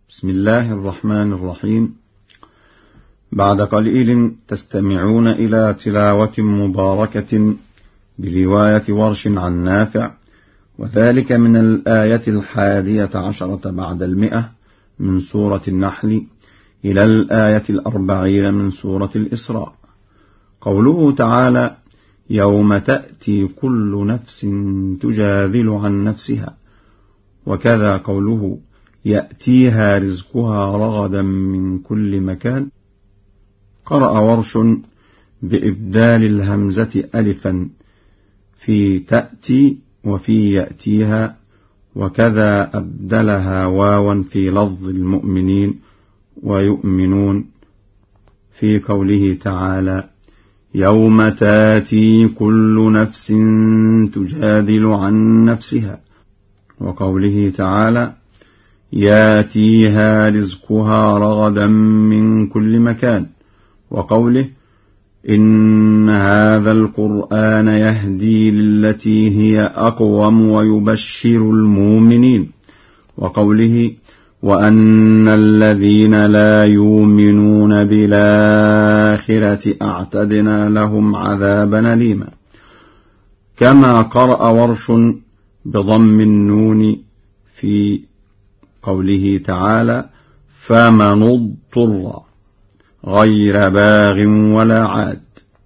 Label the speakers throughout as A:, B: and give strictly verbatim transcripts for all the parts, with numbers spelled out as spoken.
A: بسم الله الرحمن الرحيم. بعد قليل تستمعون إلى تلاوة مباركة برواية ورش عن نافع، وذلك من الآية الحادية عشرة بعد المئة من سورة النحل إلى الآية الأربعين من سورة الإسراء. قوله تعالى: يوم تأتي كل نفس تجادل عن نفسها، وكذا قوله: يأتيها رزقها رغدا من كل مكان. قرأ ورش بإبدال الهمزة ألفا في تأتي وفي يأتيها، وكذا أبدلها واوا في لفظ المؤمنين ويؤمنون في قوله تعالى: يوم تاتي كل نفس تجادل عن نفسها، وقوله تعالى: ياتيها رزقها رغدا من كل مكان، وقوله: إن هذا القرآن يهدي للتي هي أقوم ويبشر المؤمنين، وقوله: وأن الذين لا يؤمنون بالآخرة أعتدنا لهم عذابا أليما. كما قرأ ورش بضم النون في قوله تعالى: فمن اضطر غير باغ ولا عاد.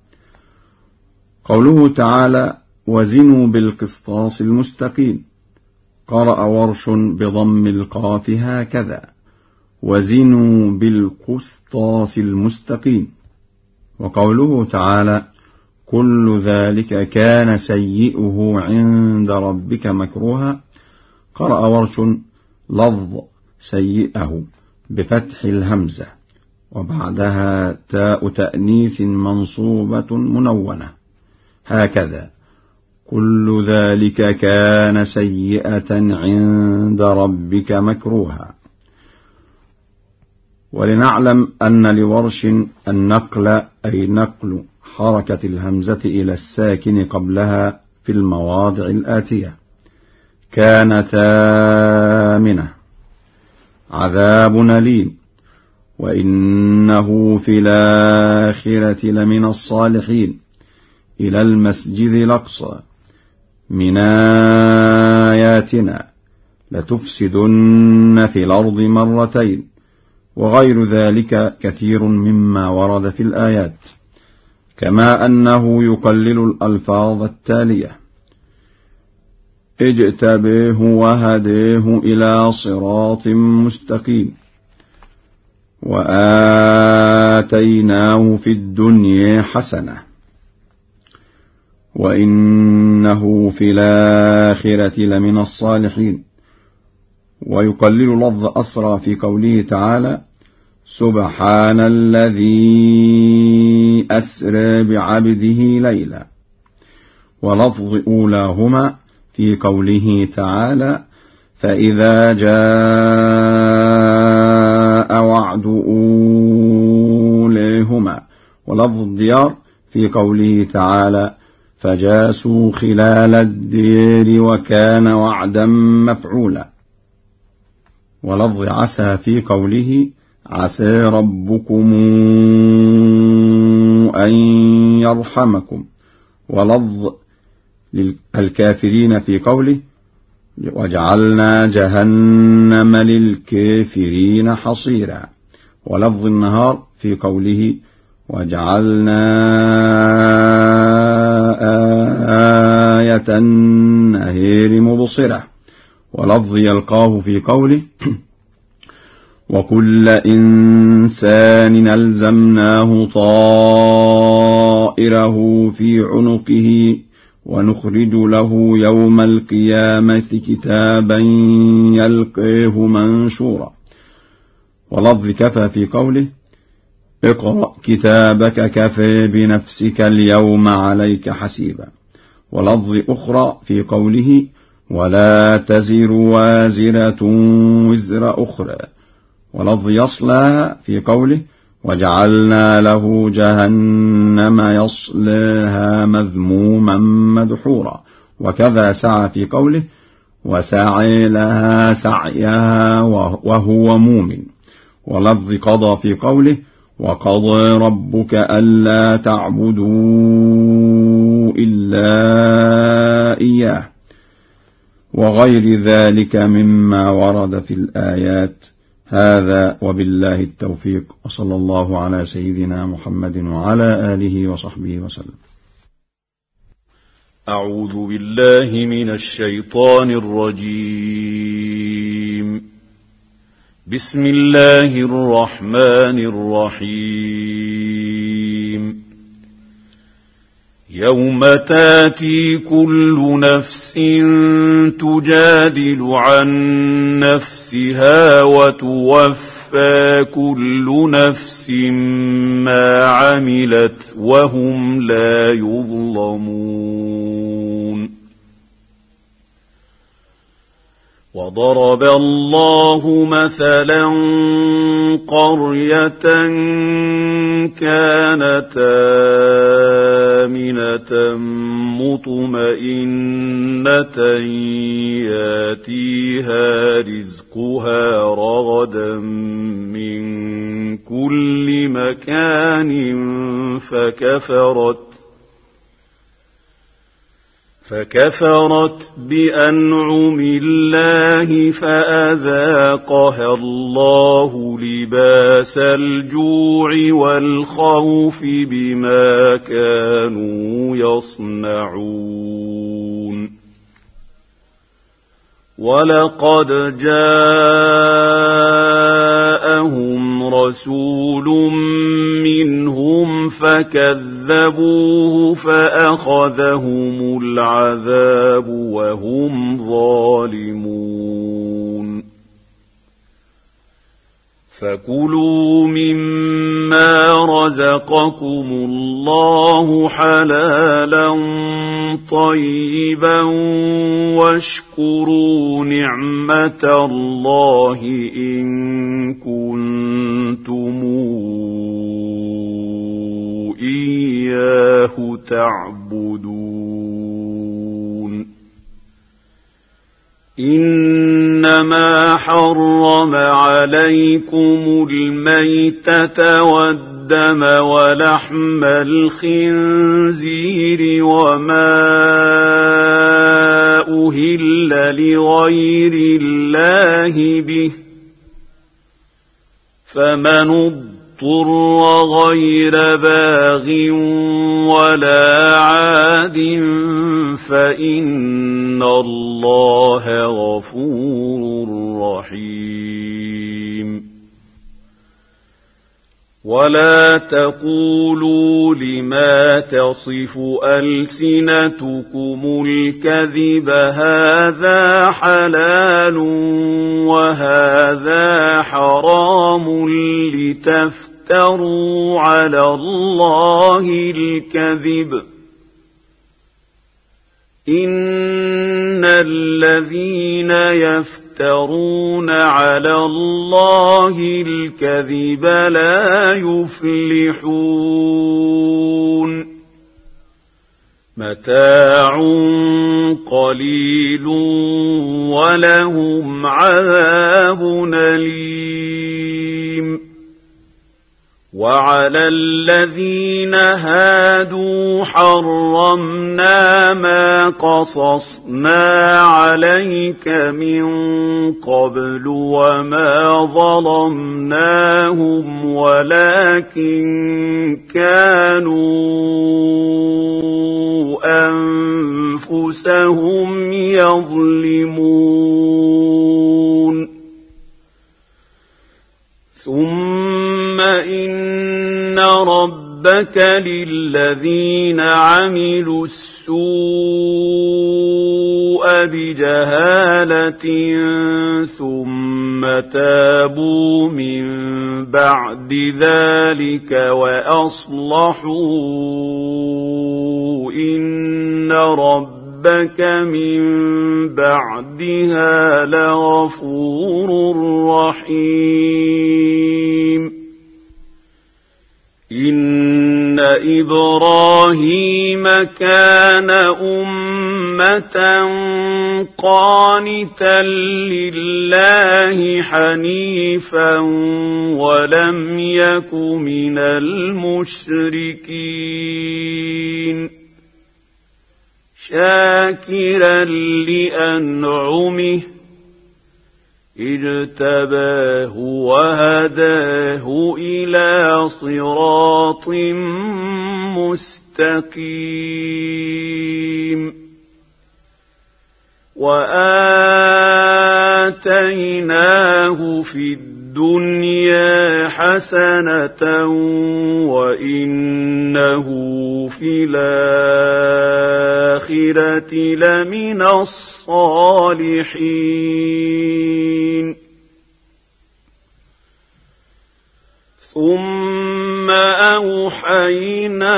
A: قوله تعالى: وزنوا بالقسطاس المستقيم. قرأ ورش بضم القاف هكذا: وزنوا بالقسطاس المستقيم. وقوله تعالى: كل ذلك كان سيئه عند ربك مكروها. قرأ ورش لفظ سيئه بفتح الهمزة وبعدها تاء تأنيث منصوبة منونة هكذا: كل ذلك كان سيئة عند ربك مكروها. ولنعلم أن لورش النقل، أي نقل حركة الهمزة إلى الساكن قبلها في المواضع الآتية: كانت آمنة، عذاب أليم، وإنه في الآخرة لمن الصالحين، إلى المسجد الأقصى، من آياتنا، لتفسدن في الأرض مرتين، وغير ذلك كثير مما ورد في الآيات. كما أنه يقلل الألفاظ التالية: اجتبيه وهديه إلى صراط مستقيم، وآتيناه في الدنيا حسنة، وإنه في الآخرة لمن الصالحين. ويقلل لفظ أسرى في قوله تعالى: سبحان الذي أسرى بعبده ليلا. ولفظ أولاهما في قوله تعالى: فإذا جاء وعد أوليهما. ولفظ الديار في قوله تعالى: فجاسوا خلال الدير وكان وعدا مفعولا. ولفظ عسى في قوله: عسى ربكم أن يرحمكم. ولفظ للكافرين في قوله: وجعلنا جهنم للكافرين حصيرا. ولفظ النهار في قوله: وجعلنا آية النهار مبصرة. ولفظ يلقاه في قوله: وكل إنسان ألزمناه طائره في عنقه ونخرج له يوم القيامة كتابا يلقيه منشورا. ولفظ كفى في قوله: اقرأ كتابك كفى بنفسك اليوم عليك حسيبا. ولفظ أخرى في قوله: ولا تزر وازرة وزر أخرى. ولفظ يصلى في قوله: وجعلنا له جهنم يصلاها مذموما مدحورا. وكذا سعى في قوله: وسعي لها سعيها وهو مؤمن. ولفظ قضى في قوله وقضى ربك ألا تعبدوا إلا إياه، وغير ذلك مما ورد في الآيات. هذا وبالله التوفيق، وصلى الله على سيدنا محمد وعلى آله وصحبه وسلم.
B: أعوذ بالله من الشيطان الرجيم. بسم الله الرحمن الرحيم. يوم تاتي كل نفس تجادل عن نفسها وتوفى كل نفس ما عملت وهم لا يظلمون. وضرب الله مثلا قرية كانت آمنة مطمئنة ياتيها رزقها رغدا من كل مكان فكفرت فكفرت بأنعم الله فأذاقها الله لباس الجوع والخوف بما كانوا يصنعون. ولقد جاءهم رسول منهم فكذبوه فأخذهم العذاب وهم ظالمون. فكلوا مما رزقكم الله حلالا طيبا واشكروا نعمة الله إن كنتم إياه تعبدون. إنما حرم عليكم الميتة والدم ولحم الخنزير وما أهل لغير الله به، فمن اضطر غير باغ ولا عاد فإن الله غفور رحيم. ولا تقولوا لما تصف ألسنتكم الكذب هذا حلال وهذا حرام لتفتروا على الله الكذب. إن الذين يفترون على الله الكذب لا يفلحون. متاع قليل ولهم عذاب أليم. وعلى الذين هادوا حرمنا ما قصصنا عليك من قبل وما ظلمناهم ولكن كانوا أنفسهم يظلمون. ثم إن ربك للذين عملوا السوء بجهالة ثم تابوا من بعد ذلك وأصلحوا إن ربك من بعدها لغفور رحيم. إن إبراهيم كان أمة قانتا لله حنيفا ولم يك من المشركين شاكرا لأنعمه اجتباه وهداه إلى صراط مستقيم وآتيناه في الدنيا حسنة وإنه في الآخرة لمن الصالحين ثم أوحينا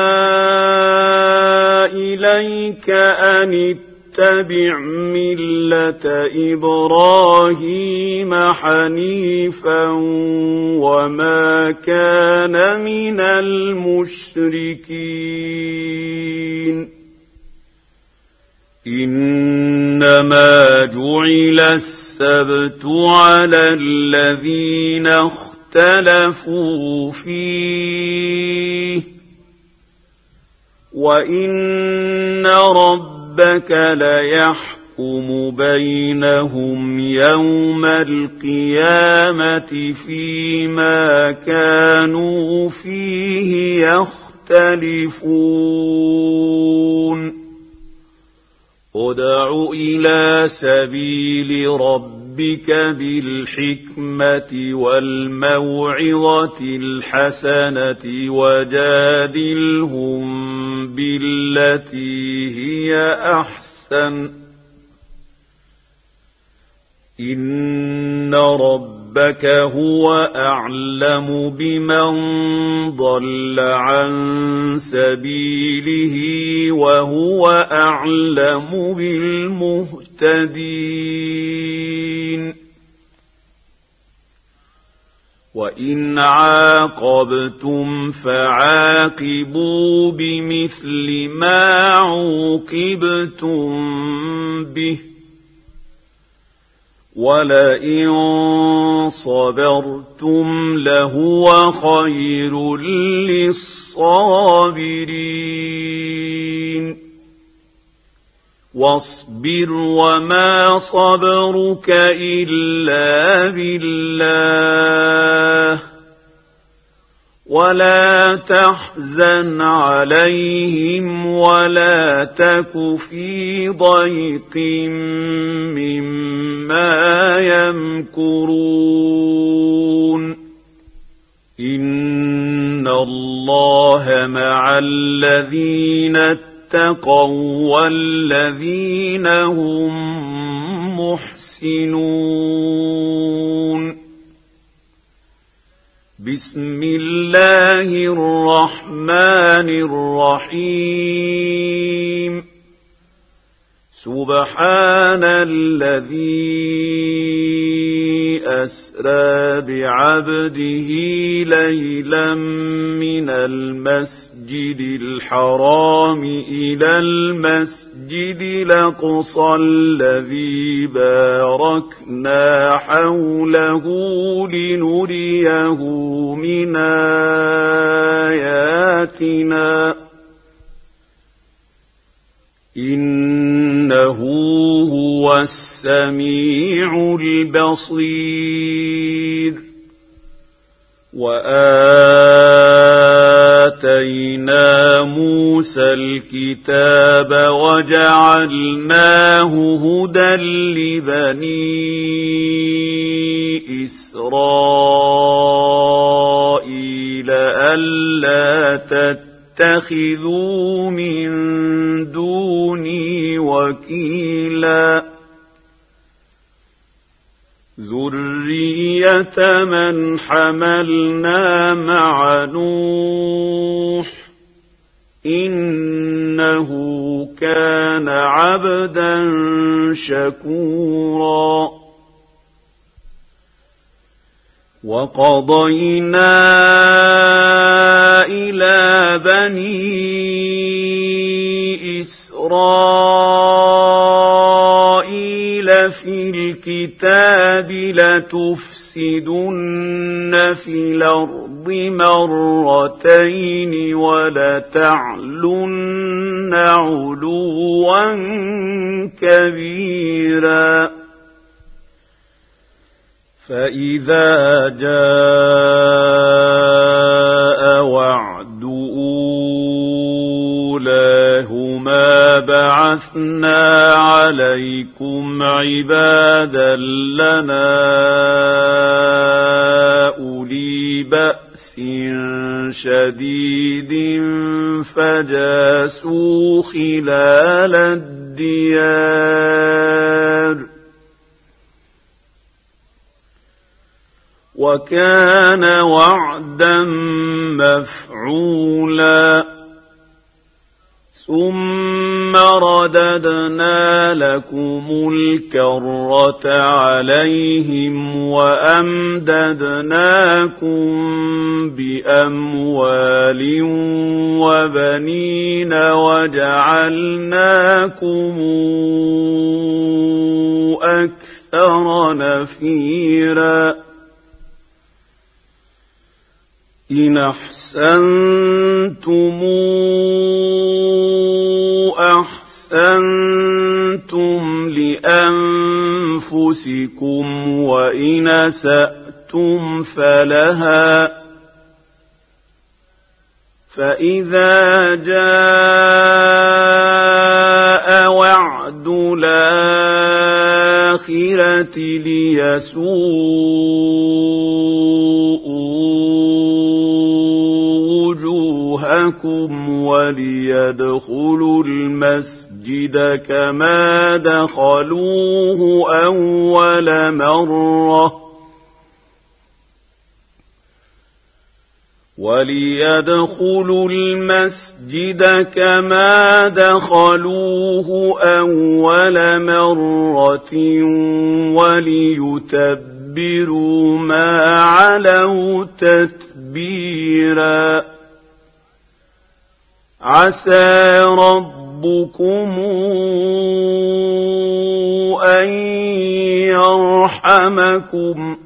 B: إليك أن اتبع ملة إبراهيم حنيفا وما كان من المشركين إنما جعل السبت على الذين اختلفوا فيه وإن ربك ربك ليحكم بينهم يوم القيامة فيما كانوا فيه يختلفون ادع إلى سبيل ربك بالحكمة والموعظة الحسنة وجادلهم بالتي هي أحسن إن ربك هو أعلم بمن ضل عن سبيله وهو أعلم بالمهتدين وإن عاقبتم فعاقبوا بمثل ما عوقبتم به ولئن صبرتم لهو خير للصابرين واصبر وما صبرك إلا بالله ولا تحزن عليهم ولا تك في ضيق مما يمكرون إن الله مع الذين اتقوا والذين هم محسنون بسم الله الرحمن الرحيم سبحان الذي أسرى بعبده ليلا من المسجد الحرام إلى المسجد الأقصى الذي باركنا حوله لنريه من آياتنا إنه هو السميع البصير وآتينا موسى الكتاب وجعلناه هدى لبني إسرائيل ألا تتخذوا من دوني وكيلا ذرية من حملنا مع نوح إنه كان عبدا شكورا وقضينا إلى بني إسرائيل في الكتاب لتفسدن في الأرض مرتين ولتعلن علوا كبيرا فإذا جاء وعد أولاهما بعثنا عليكم عبادا لنا أولي بأس شديد فجاسوا خلال الديار وكان وعدا مفعولا ثم رددنا لكم الكرة عليهم وأمددناكم بأموال وبنين وجعلناكم أكثر نفيرا إن أحسنتم أحسنتم لأنفسكم وإن أسأتم فلها فإذا جاء وعد الآخرة ليسوءوا وجوهكم وليدخلوا المسجد كما دخلوه أول مرة وليدخلوا المسجد كما دخلوه أول مرة وليتبروا ما علوا تتبيرا عسى ربكم أن يرحمكم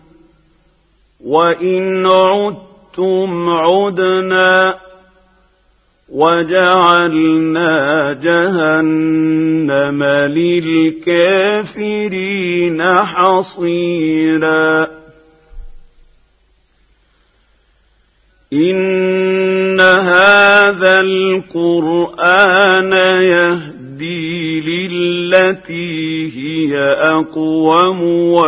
B: وإن عدتم عدنا وجعلنا جهنم للكافرين حصيرا إن هذا القرآن يهدي للتي هي أقوم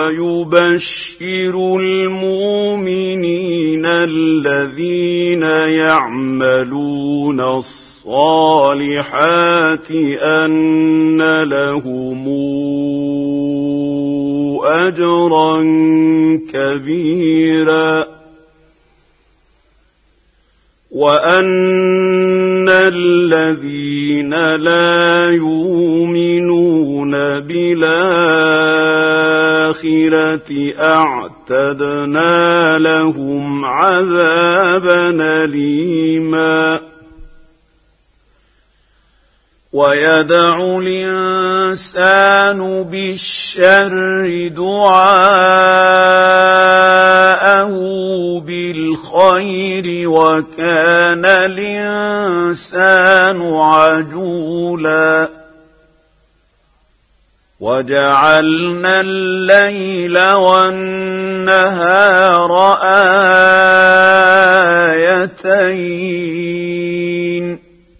B: ويبشر المؤمنين الذين يعملون الصالحات أن لهم أجرا كبيرا وأن الذين لا يؤمنون بالآخرة أعتدنا لهم عذابا أليما ويدع الإنسان بالشر دعاءه بالخير وكان الإنسان عجولا وجعلنا الليل والنهار آيتين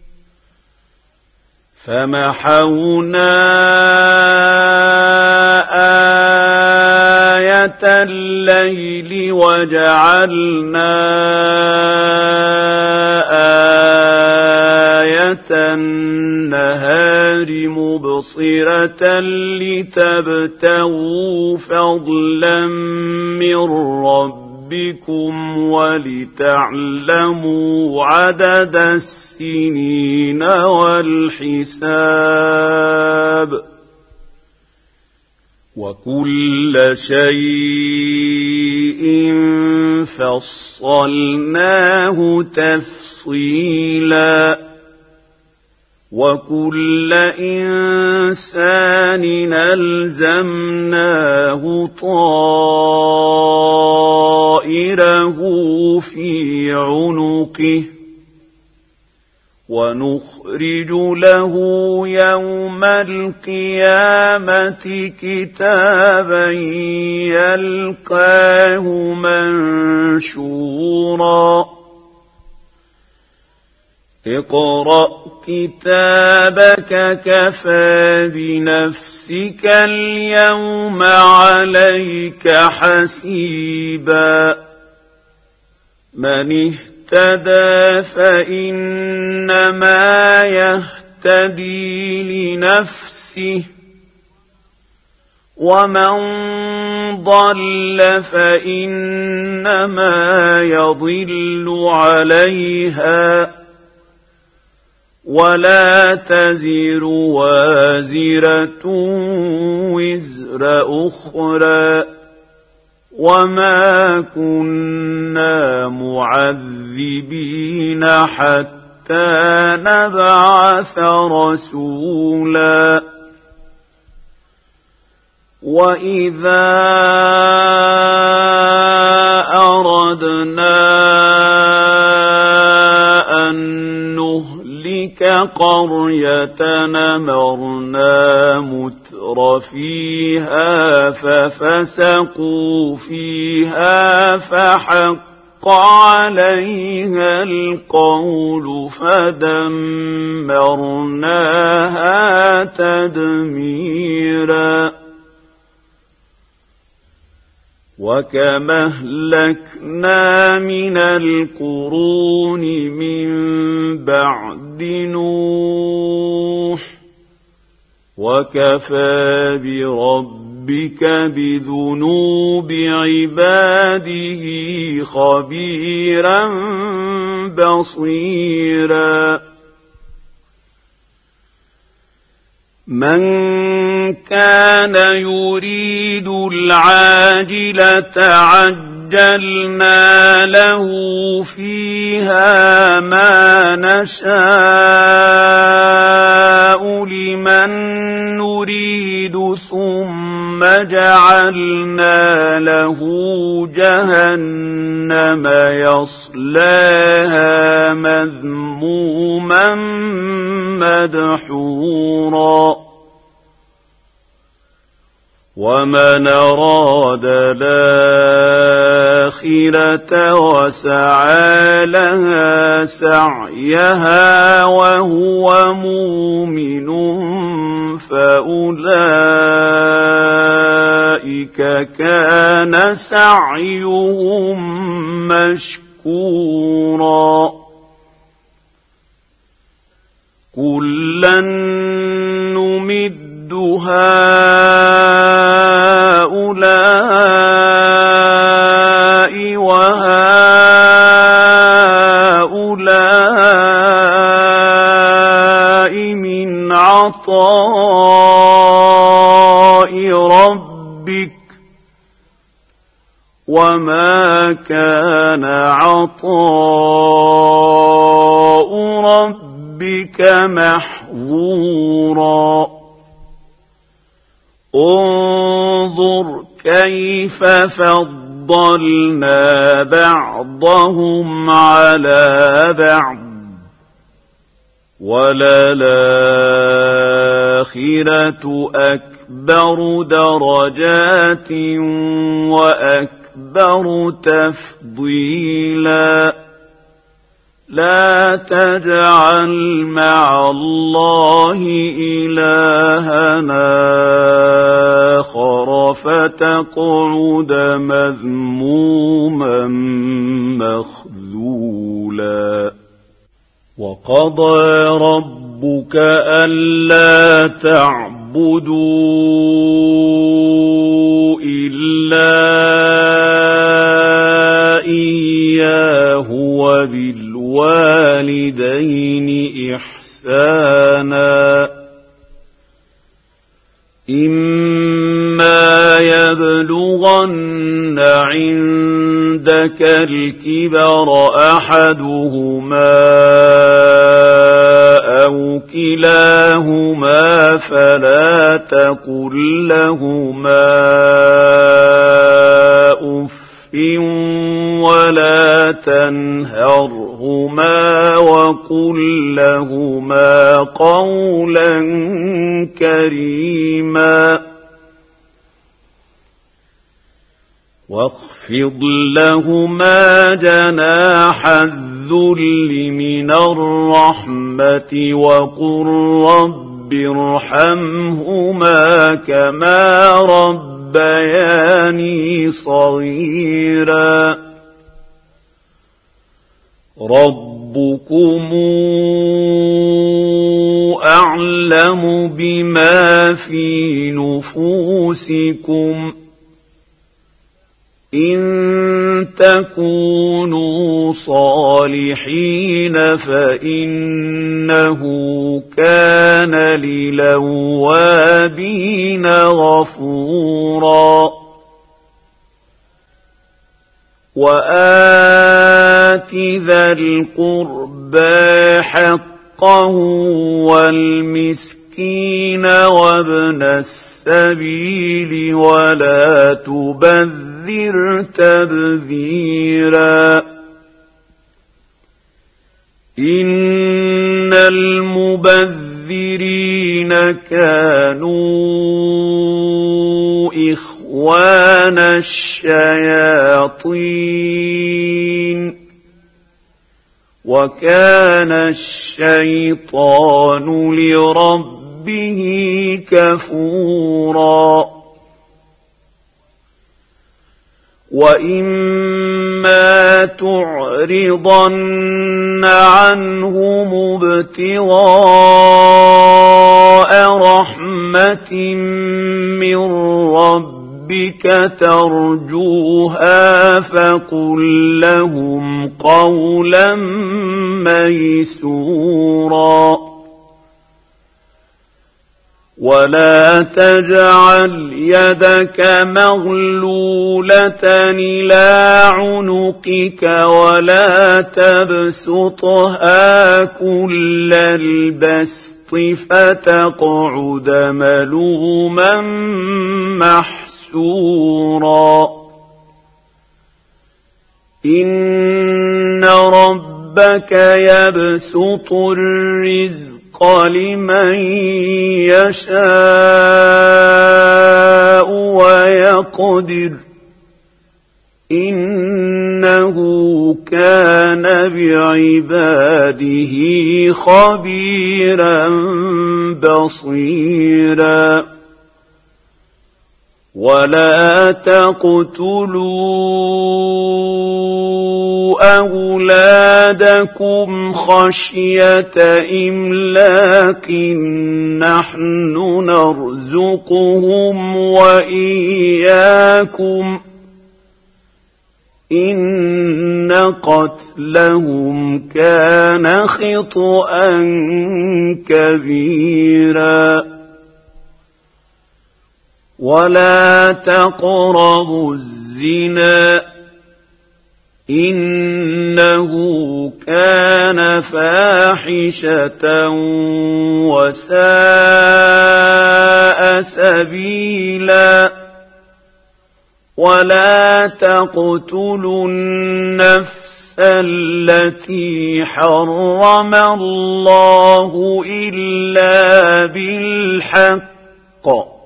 B: فمحونا آية الليل وجعلنا آية النهار مبصرة لتبتغوا فضلا من ربكم ولتعلموا عدد السنين والحساب وكل شيء فصلناه تفصيلا وكل إنسان ألزمناه طائره في عنقه ونخرج له يوم القيامة كتابا يلقاه منشورا اقرأ كتابك كفى بنفسك اليوم عليك حسيبا من اهتدى فإنما يهتدي لنفسه ومن ضل فإنما يضل عليها ولا تزر وازرة وزر أخرى وما كنا معذبين حتى نبعث رسولا وإذا أردنا أن نهلك قرية أمرنا متر فيها ففسقوا فيها فحق عليها القول فدمرناها تدميرا وكما أهلكنا من القرون من بعد نوح وكفى بربك بذنوب عباده خبيرا بصيرا من كان يريد العاجلة عجلنا له فيها ما نشاء لمن نريد ثم جعلنا له جهنم يصلاها مذموما مدحورا ومن أراد الآخرة وسعى لها سعيها وهو مؤمن فأولئك كان سعيهم مشكورا كلا نمد هؤلاء وهؤلاء من عطاء ربك وما كان عطاء ربك محظورا انظر كيف فضلنا بعضهم على بعض وللآخرة أكبر درجات وأكبر تفضيلا لا تجعل مع الله إلهنا آخر فتقعد مذموما مخذولا وقضى ربك ألا تعبدوا إلا إياه وبالوالدين إحسانا إما يبلغن عند عندك الكبر أحدهما أو كلاهما فلا تقل لهما أف ولا تنهرهما وقل لهما قولا كريما واخفض لهما جناح الذل من الرحمة وقل رب ارحمهما كما ربياني صغيرا ربكم أعلم بما في نفوسكم إن تكونوا صالحين فإنه كان للأوابين غفورا وآت ذا القربى حقه والمسكين وابن السبيل ولا تبذر تبذيرا إن المبذرين كانوا إخوان الشياطين وكان الشيطان لربه كفورا وإما تعرضن عنهم ابتغاء رحمة من ربك ترجوها فقل لهم قولا ميسورا ولا تجعل يدك مغلولة إلى عنقك ولا تبسطها كل البسط فتقعد ملوما محسورا إن ربك يبسط الرزق لمن يشاء ويقدر إنه كان بعباده خبيرا بصيرا ولا تقتلوا أولادكم خشية إملاق نحن نرزقهم وإياكم إن قتلهم كان خطأ كبيرا ولا تقربوا الزنا إنه كان فاحشة وساء سبيلا ولا تقتلوا النفس التي حرم الله إلا بالحق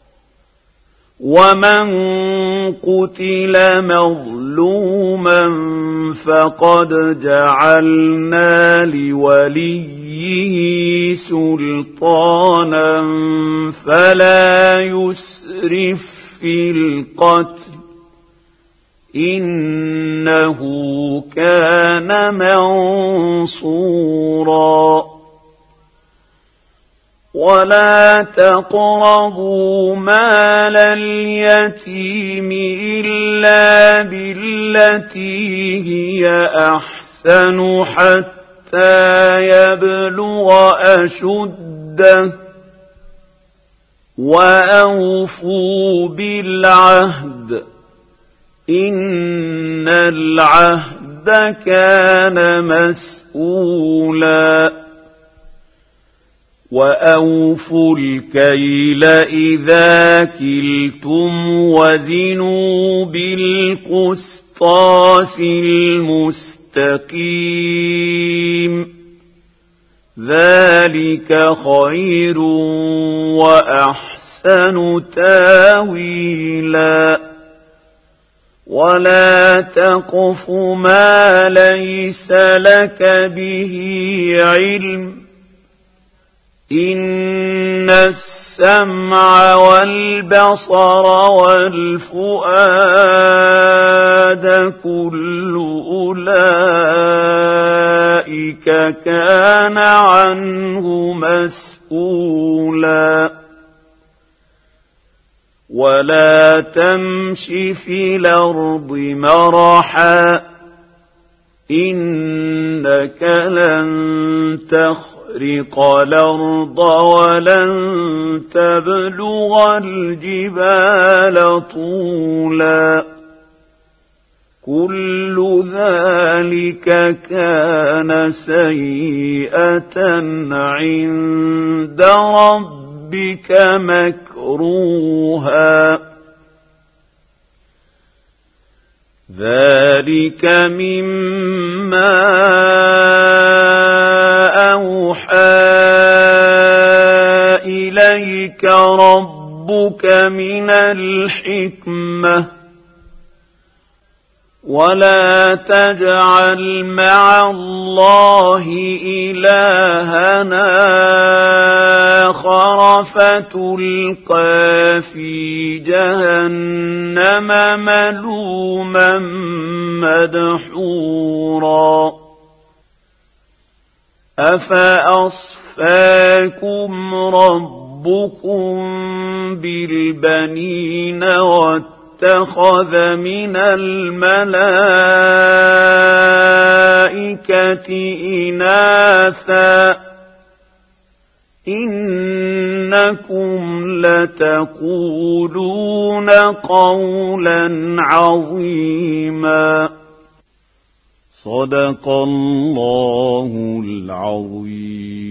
B: ومن قتل مظلوما فقد جعلنا لوليه سلطانا فلا يسرف في القتل إنه كان منصورا ولا تقربوا مال اليتيم إلا بالتي هي أحسن حتى يبلغ أشده وأوفوا بالعهد إن العهد كان مسؤولا وأوفوا الكيل إذا كلتم وزنوا بالقسطاس المستقيم ذلك خير وأحسن تاويلا ولا تقف ما ليس لك به علم إن السمع والبصر والفؤاد كل أولئك كان عنه مسؤولا ولا تمش في الأرض مرحا إنك لن تخرق الأرض ولن تبلغ الجبال طولا كل ذلك كان سيئة عند ربك مكروها ذلك مما أوحى إليك ربك من الحكمة ولا تجعل مع الله إلهنا آخر فتلقى في جهنم ملوما مدحورا أفأصفاكم ربكم بالبنين واتخذ من الملائكة إناثا إنكم لتقولون قولا عظيما صدق الله العظيم.